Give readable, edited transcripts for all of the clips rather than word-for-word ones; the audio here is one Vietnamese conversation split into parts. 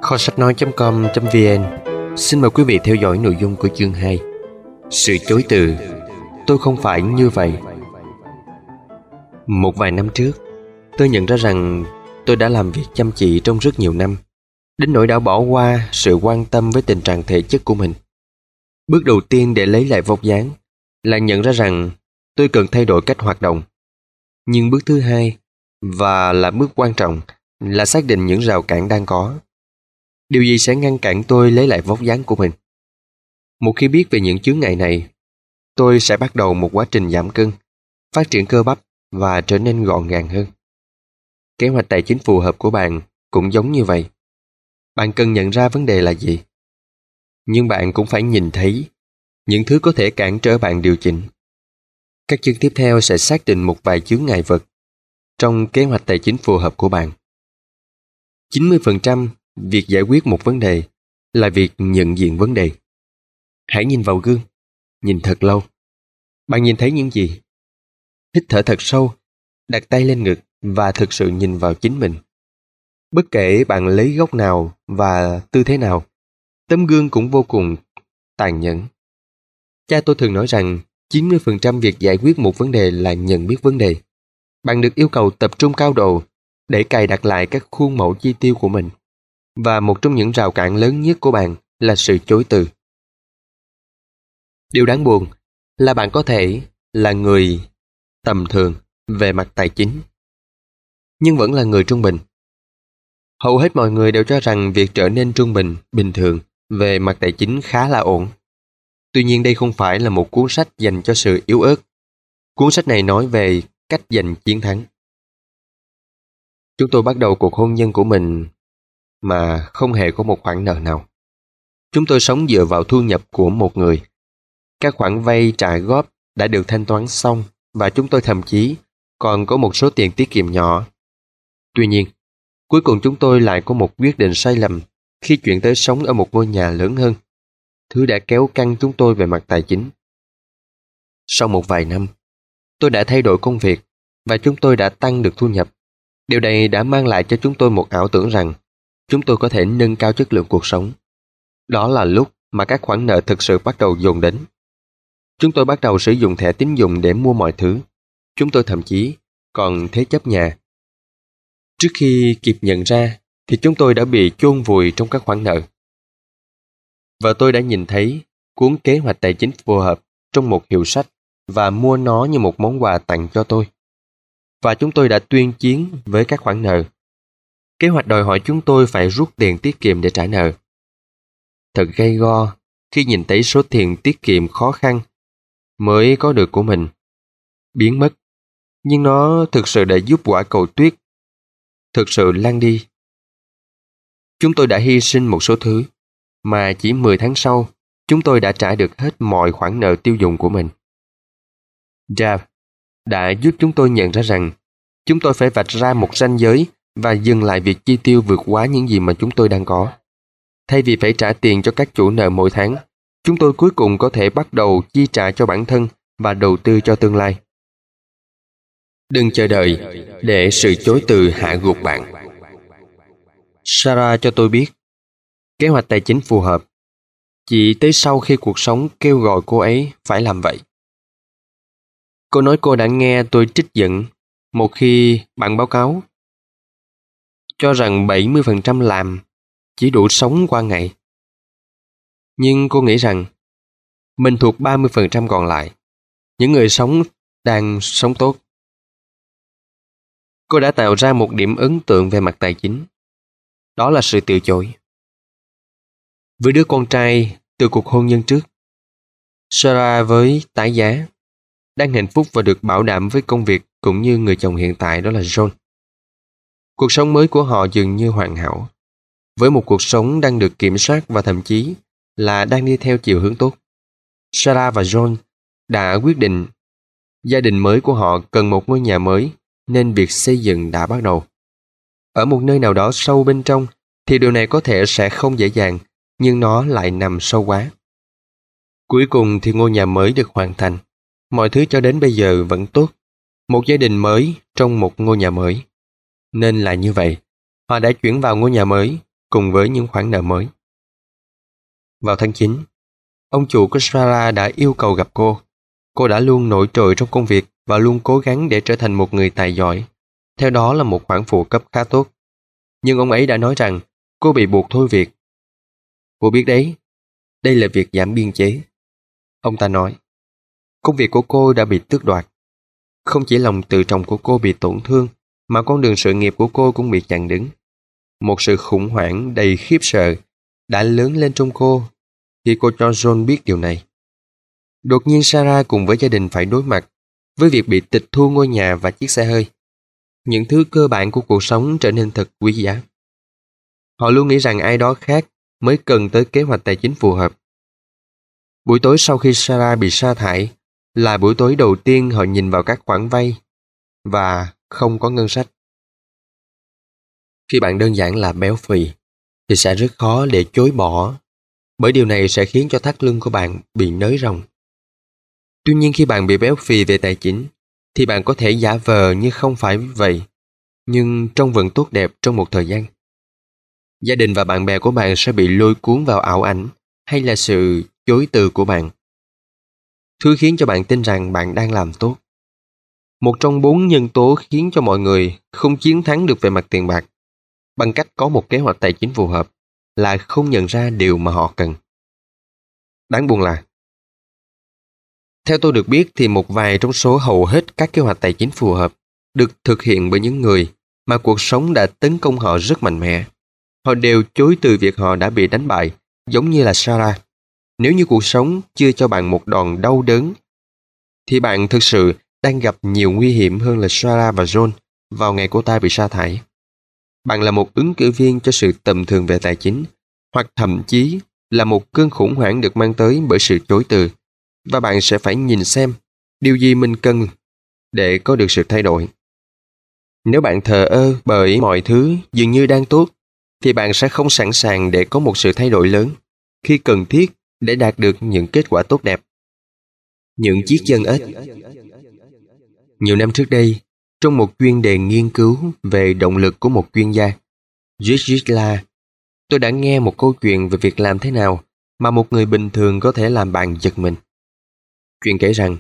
Kho sách nói.com.vn xin mời quý vị theo dõi nội dung của chương 2. Sự chối từ. Tôi không phải như vậy. Một vài năm trước, tôi nhận ra rằng tôi đã làm việc chăm chỉ trong rất nhiều năm, đến nỗi đã bỏ qua sự quan tâm với tình trạng thể chất của mình. Bước đầu tiên để lấy lại vóc dáng là nhận ra rằng tôi cần thay đổi cách hoạt động. Nhưng bước thứ hai, và là bước quan trọng, là xác định những rào cản đang có. Điều gì sẽ ngăn cản tôi lấy lại vóc dáng của mình? Một khi biết về những chướng ngại này, tôi sẽ bắt đầu một quá trình giảm cân, phát triển cơ bắp và trở nên gọn gàng hơn. Kế hoạch tài chính phù hợp của bạn cũng giống như vậy. Bạn cần nhận ra vấn đề là gì. Nhưng bạn cũng phải nhìn thấy những thứ có thể cản trở bạn điều chỉnh. Các chương tiếp theo sẽ xác định một vài chướng ngại vật trong kế hoạch tài chính phù hợp của bạn. 90% việc giải quyết một vấn đề là việc nhận diện vấn đề. Hãy nhìn vào gương, nhìn thật lâu. Bạn nhìn thấy những gì? Hít thở thật sâu, đặt tay lên ngực và thực sự nhìn vào chính mình. Bất kể bạn lấy góc nào và tư thế nào, tấm gương cũng vô cùng tàn nhẫn. Cha tôi thường nói rằng 90% việc giải quyết một vấn đề là nhận biết vấn đề. Bạn được yêu cầu tập trung cao độ để cài đặt lại các khuôn mẫu chi tiêu của mình. Và một trong những rào cản lớn nhất của bạn là sự chối từ. Điều đáng buồn là bạn có thể là người tầm thường về mặt tài chính, nhưng vẫn là người trung bình. Hầu hết mọi người đều cho rằng việc trở nên trung bình, bình thường về mặt tài chính khá là ổn. Tuy nhiên đây không phải là một cuốn sách dành cho sự yếu ớt. Cuốn sách này nói về cách giành chiến thắng. Chúng tôi bắt đầu cuộc hôn nhân của mình mà không hề có một khoản nợ nào. Chúng tôi sống dựa vào thu nhập của một người. Các khoản vay trả góp đã được thanh toán xong và chúng tôi thậm chí còn có một số tiền tiết kiệm nhỏ. Tuy nhiên, cuối cùng chúng tôi lại có một quyết định sai lầm khi chuyển tới sống ở một ngôi nhà lớn hơn, thứ đã kéo căng chúng tôi về mặt tài chính. Sau một vài năm, tôi đã thay đổi công việc và chúng tôi đã tăng được thu nhập. Điều này đã mang lại cho chúng tôi một ảo tưởng rằng chúng tôi có thể nâng cao chất lượng cuộc sống. Đó là lúc mà các khoản nợ thực sự bắt đầu dồn đến. Chúng tôi bắt đầu sử dụng thẻ tín dụng để mua mọi thứ. Chúng tôi thậm chí còn thế chấp nhà. Trước khi kịp nhận ra thì chúng tôi đã bị chôn vùi trong các khoản nợ. Vợ tôi đã nhìn thấy cuốn kế hoạch tài chính phù hợp trong một hiệu sách và mua nó như một món quà tặng cho tôi. Và chúng tôi đã tuyên chiến với các khoản nợ. Kế hoạch đòi hỏi chúng tôi phải rút tiền tiết kiệm để trả nợ. Thật gay go khi nhìn thấy số tiền tiết kiệm khó khăn mới có được của mình biến mất. Nhưng nó thực sự đã giúp quả cầu tuyết thực sự lan đi. Chúng tôi đã hy sinh một số thứ mà chỉ 10 tháng sau chúng tôi đã trả được hết mọi khoản nợ tiêu dùng của mình. Dave đã giúp chúng tôi nhận ra rằng chúng tôi phải vạch ra một ranh giới và dừng lại việc chi tiêu vượt quá những gì mà chúng tôi đang có. Thay vì phải trả tiền cho các chủ nợ mỗi tháng, chúng tôi cuối cùng có thể bắt đầu chi trả cho bản thân và đầu tư cho tương lai. Đừng chờ đợi để sự chối từ hạ gục bạn. Sarah cho tôi biết kế hoạch tài chính phù hợp chỉ tới sau khi cuộc sống kêu gọi cô ấy phải làm vậy. Cô nói cô đã nghe tôi trích dẫn một khi bạn báo cáo cho rằng 70% làm chỉ đủ sống qua ngày. Nhưng cô nghĩ rằng mình thuộc 30% còn lại, những người đang sống tốt. Cô đã tạo ra một điểm ấn tượng về mặt tài chính. Đó là sự từ chối. Với đứa con trai từ cuộc hôn nhân trước, Sarah với tái giá đang hạnh phúc và được bảo đảm với công việc cũng như người chồng hiện tại, đó là John. Cuộc sống mới của họ dường như hoàn hảo, với một cuộc sống đang được kiểm soát và thậm chí là đang đi theo chiều hướng tốt. Sarah và John đã quyết định gia đình mới của họ cần một ngôi nhà mới nên việc xây dựng đã bắt đầu. Ở một nơi nào đó sâu bên trong thì điều này có thể sẽ không dễ dàng, nhưng nó lại nằm sâu quá. Cuối cùng thì ngôi nhà mới được hoàn thành. Mọi thứ cho đến bây giờ vẫn tốt. Một gia đình mới trong một ngôi nhà mới. Nên là như vậy, họ đã chuyển vào ngôi nhà mới cùng với những khoản nợ mới. Vào tháng 9, ông chủ của Sarah đã yêu cầu gặp cô. Cô đã luôn nổi trội trong công việc và luôn cố gắng để trở thành một người tài giỏi. Theo đó là một khoản phụ cấp khá tốt. Nhưng ông ấy đã nói rằng cô bị buộc thôi việc. Cô biết đấy, đây là việc giảm biên chế. Ông ta nói, công việc của cô đã bị tước đoạt. Không chỉ lòng tự trọng của cô bị tổn thương, mà con đường sự nghiệp của cô cũng bị chặn đứng. Một sự khủng hoảng đầy khiếp sợ đã lớn lên trong cô khi cô cho John biết điều này. Đột nhiên Sarah cùng với gia đình phải đối mặt với việc bị tịch thu ngôi nhà và chiếc xe hơi. Những thứ cơ bản của cuộc sống trở nên thật quý giá. Họ luôn nghĩ rằng ai đó khác mới cần tới kế hoạch tài chính phù hợp. Buổi tối sau khi Sarah bị sa thải là buổi tối đầu tiên họ nhìn vào các khoản vay và không có ngân sách. Khi bạn đơn giản là béo phì thì sẽ rất khó để chối bỏ, bởi điều này sẽ khiến cho thắt lưng của bạn bị nới rộng. Tuy nhiên khi bạn bị béo phì về tài chính thì bạn có thể giả vờ như không phải vậy, nhưng trông vẫn tốt đẹp trong một thời gian. Gia đình và bạn bè của bạn sẽ bị lôi cuốn vào ảo ảnh hay là sự chối từ của bạn. Thứ khiến cho bạn tin rằng bạn đang làm tốt. Một trong 4 nhân tố khiến cho mọi người không chiến thắng được về mặt tiền bạc bằng cách có một kế hoạch tài chính phù hợp là không nhận ra điều mà họ cần. Đáng buồn là, theo tôi được biết thì một vài trong số hầu hết các kế hoạch tài chính phù hợp được thực hiện bởi những người mà cuộc sống đã tấn công họ rất mạnh mẽ. Họ đều chối từ việc họ đã bị đánh bại, giống như là Sarah. Nếu như cuộc sống chưa cho bạn một đòn đau đớn, thì bạn thực sự đang gặp nhiều nguy hiểm hơn là Sarah và John vào ngày cô ta bị sa thải. Bạn là một ứng cử viên cho sự tầm thường về tài chính, hoặc thậm chí là một cơn khủng hoảng được mang tới bởi sự chối từ, và bạn sẽ phải nhìn xem điều gì mình cần để có được sự thay đổi. Nếu bạn thờ ơ bởi mọi thứ dường như đang tốt, thì bạn sẽ không sẵn sàng để có một sự thay đổi lớn khi cần thiết để đạt được những kết quả tốt đẹp. Những chiếc chân ếch. Nhiều năm trước đây, trong một chuyên đề nghiên cứu về động lực của một chuyên gia, Zizla, tôi đã nghe một câu chuyện về việc làm thế nào mà một người bình thường có thể làm bạn giật mình. Chuyện kể rằng,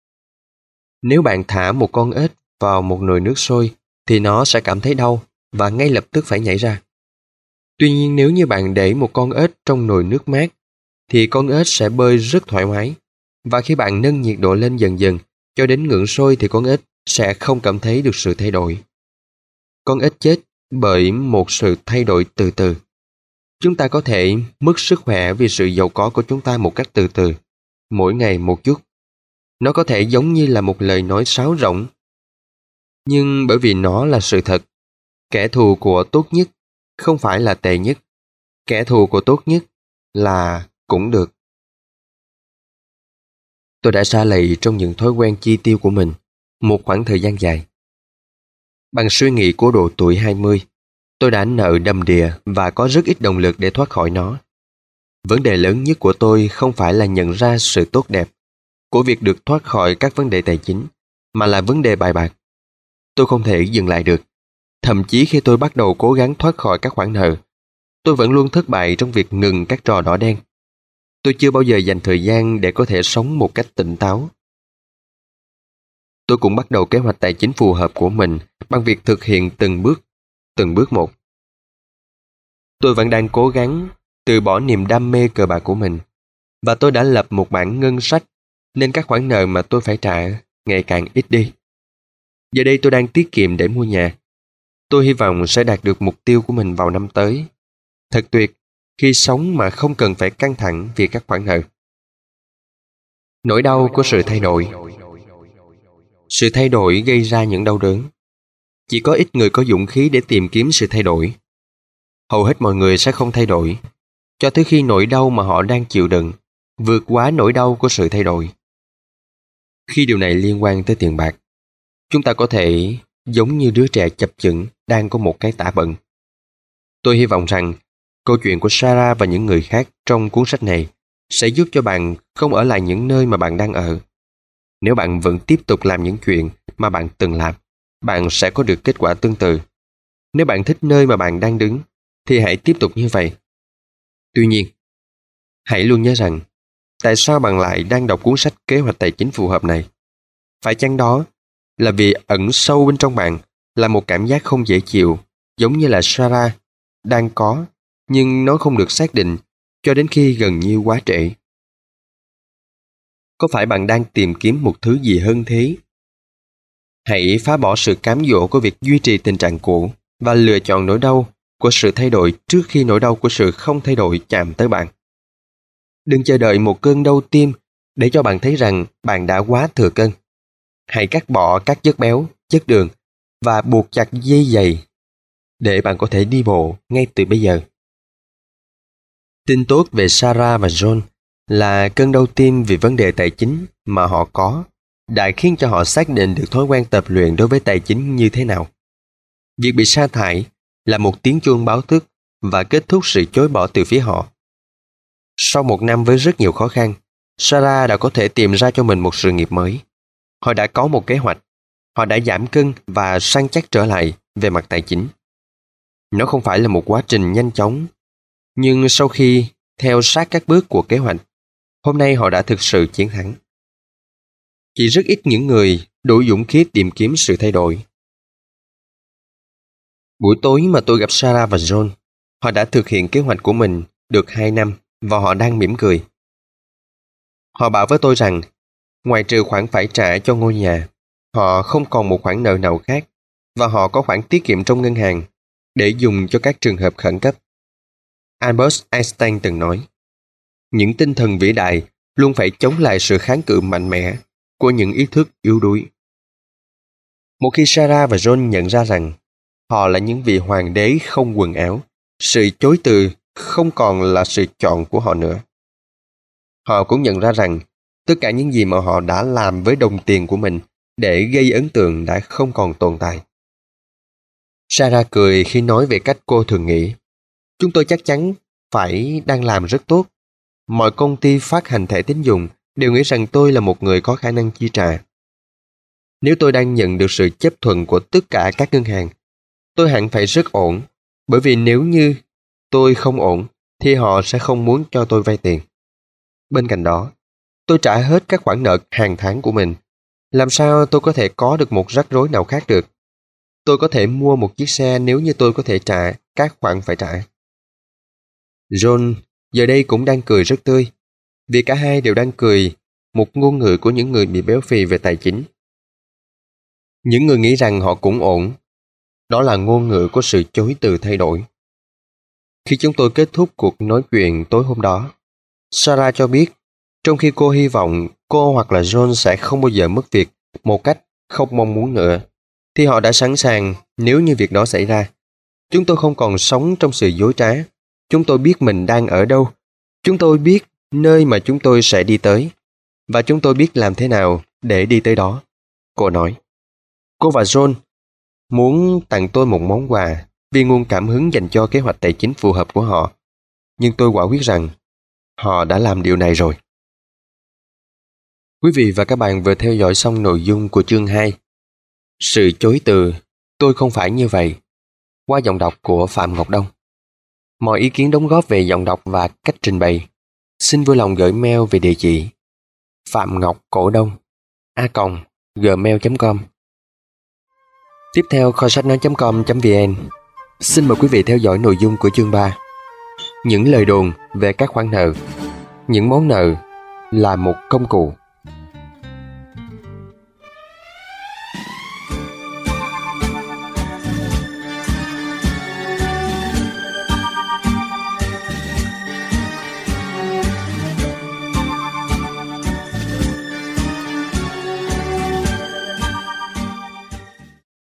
nếu bạn thả một con ếch vào một nồi nước sôi, thì nó sẽ cảm thấy đau và ngay lập tức phải nhảy ra. Tuy nhiên nếu như bạn để một con ếch trong nồi nước mát, thì con ếch sẽ bơi rất thoải mái. Và khi bạn nâng nhiệt độ lên dần dần cho đến ngưỡng sôi thì con ếch sẽ không cảm thấy được sự thay đổi. Con ếch chết bởi một sự thay đổi từ từ. Chúng ta có thể mất sức khỏe vì sự giàu có của chúng ta một cách từ từ, mỗi ngày một chút. Nó có thể giống như là một lời nói sáo rỗng. Nhưng bởi vì nó là sự thật, kẻ thù của tốt nhất không phải là tệ nhất. Kẻ thù của tốt nhất là cũng được. Tôi đã sa lầy trong những thói quen chi tiêu của mình một khoảng thời gian dài. Bằng suy nghĩ của độ tuổi 20, tôi đã nợ đầm đìa và có rất ít động lực để thoát khỏi nó. Vấn đề lớn nhất của tôi không phải là nhận ra sự tốt đẹp của việc được thoát khỏi các vấn đề tài chính, mà là vấn đề bài bạc. Tôi không thể dừng lại được. Thậm chí khi tôi bắt đầu cố gắng thoát khỏi các khoản nợ, tôi vẫn luôn thất bại trong việc ngừng các trò đỏ đen. Tôi chưa bao giờ dành thời gian để có thể sống một cách tỉnh táo. Tôi cũng bắt đầu kế hoạch tài chính phù hợp của mình bằng việc thực hiện từng bước một. Tôi vẫn đang cố gắng từ bỏ niềm đam mê cờ bạc của mình, và tôi đã lập một bảng ngân sách nên các khoản nợ mà tôi phải trả ngày càng ít đi. Giờ đây tôi đang tiết kiệm để mua nhà. Tôi hy vọng sẽ đạt được mục tiêu của mình vào năm tới. Thật tuyệt khi sống mà không cần phải căng thẳng vì các khoản nợ. Nỗi đau của sự thay đổi. Sự thay đổi gây ra những đau đớn. Chỉ có ít người có dũng khí để tìm kiếm sự thay đổi. Hầu hết mọi người sẽ không thay đổi cho tới khi nỗi đau mà họ đang chịu đựng vượt quá nỗi đau của sự thay đổi. Khi điều này liên quan tới tiền bạc, chúng ta có thể giống như đứa trẻ chập chững đang có một cái tã bận. Tôi hy vọng rằng câu chuyện của Sarah và những người khác trong cuốn sách này sẽ giúp cho bạn không ở lại những nơi mà bạn đang ở. Nếu bạn vẫn tiếp tục làm những chuyện mà bạn từng làm, bạn sẽ có được kết quả tương tự. Nếu bạn thích nơi mà bạn đang đứng, thì hãy tiếp tục như vậy. Tuy nhiên, hãy luôn nhớ rằng, tại sao bạn lại đang đọc cuốn sách kế hoạch tài chính phù hợp này? Phải chăng đó là vì ẩn sâu bên trong bạn là một cảm giác không dễ chịu, giống như là Sarah đang có, nhưng nó không được xác định cho đến khi gần như quá trễ? Có phải bạn đang tìm kiếm một thứ gì hơn thế? Hãy phá bỏ sự cám dỗ của việc duy trì tình trạng cũ và lựa chọn nỗi đau của sự thay đổi trước khi nỗi đau của sự không thay đổi chạm tới bạn. Đừng chờ đợi một cơn đau tim để cho bạn thấy rằng bạn đã quá thừa cân. Hãy cắt bỏ các chất béo, chất đường và buộc chặt dây giày để bạn có thể đi bộ ngay từ bây giờ. Tin tốt về Sarah và John là cơn đau tim vì vấn đề tài chính mà họ có đã khiến cho họ xác định được thói quen tập luyện đối với tài chính như thế nào. Việc bị sa thải là một tiếng chuông báo thức và kết thúc sự chối bỏ từ phía họ. Sau một năm với rất nhiều khó khăn, Sarah đã có thể tìm ra cho mình một sự nghiệp mới. Họ đã có một kế hoạch, họ đã giảm cân và săn chắc trở lại về mặt tài chính. Nó không phải là một quá trình nhanh chóng, nhưng sau khi theo sát các bước của kế hoạch, hôm nay họ đã thực sự chiến thắng. Chỉ rất ít những người đủ dũng khí tìm kiếm sự thay đổi. Buổi tối mà tôi gặp Sarah và John, họ đã thực hiện kế hoạch của mình được 2 năm và họ đang mỉm cười. Họ bảo với tôi rằng, ngoài trừ khoản phải trả cho ngôi nhà, họ không còn một khoản nợ nào khác và họ có khoản tiết kiệm trong ngân hàng để dùng cho các trường hợp khẩn cấp. Albert Einstein từng nói, những tinh thần vĩ đại luôn phải chống lại sự kháng cự mạnh mẽ của những ý thức yếu đuối. Một khi Sarah và John nhận ra rằng họ là những vị hoàng đế không quần áo, sự chối từ không còn là sự chọn của họ nữa. Họ cũng nhận ra rằng tất cả những gì mà họ đã làm với đồng tiền của mình để gây ấn tượng đã không còn tồn tại. Sarah cười khi nói về cách cô thường nghĩ. Chúng tôi chắc chắn phải đang làm rất tốt. Mọi công ty phát hành thẻ tín dụng đều nghĩ rằng tôi là một người có khả năng chi trả. Nếu tôi đang nhận được sự chấp thuận của tất cả các ngân hàng, tôi hẳn phải rất ổn, bởi vì nếu như tôi không ổn, thì họ sẽ không muốn cho tôi vay tiền. Bên cạnh đó, tôi trả hết các khoản nợ hàng tháng của mình. Làm sao tôi có thể có được một rắc rối nào khác được? Tôi có thể mua một chiếc xe nếu như tôi có thể trả các khoản phải trả. John giờ đây cũng đang cười rất tươi, vì cả hai đều đang cười một ngôn ngữ của những người bị béo phì về tài chính. Những người nghĩ rằng họ cũng ổn, đó là ngôn ngữ của sự chối từ thay đổi. Khi chúng tôi kết thúc cuộc nói chuyện tối hôm đó, Sarah cho biết, trong khi cô hy vọng cô hoặc là John sẽ không bao giờ mất việc một cách không mong muốn nữa, thì họ đã sẵn sàng nếu như việc đó xảy ra. Chúng tôi không còn sống trong sự dối trá. Chúng tôi biết mình đang ở đâu. Chúng tôi biết nơi mà chúng tôi sẽ đi tới. Và chúng tôi biết làm thế nào để đi tới đó. Cô nói. Cô và John muốn tặng tôi một món quà vì nguồn cảm hứng dành cho kế hoạch tài chính phù hợp của họ. Nhưng tôi quả quyết rằng họ đã làm điều này rồi. Quý vị và các bạn vừa theo dõi xong nội dung của chương 2. Sự chối từ, tôi không phải như vậy, qua giọng đọc của Phạm Ngọc Đông. Mọi ý kiến đóng góp về giọng đọc và cách trình bày, xin vui lòng gửi mail về địa chỉ phạm-ngọc-cổ-đông@gmail.com. Tiếp theo kho sách nói.com.vn. Xin mời quý vị theo dõi nội dung của chương 3. Những lời đồn về các khoản nợ. Những món nợ là một công cụ.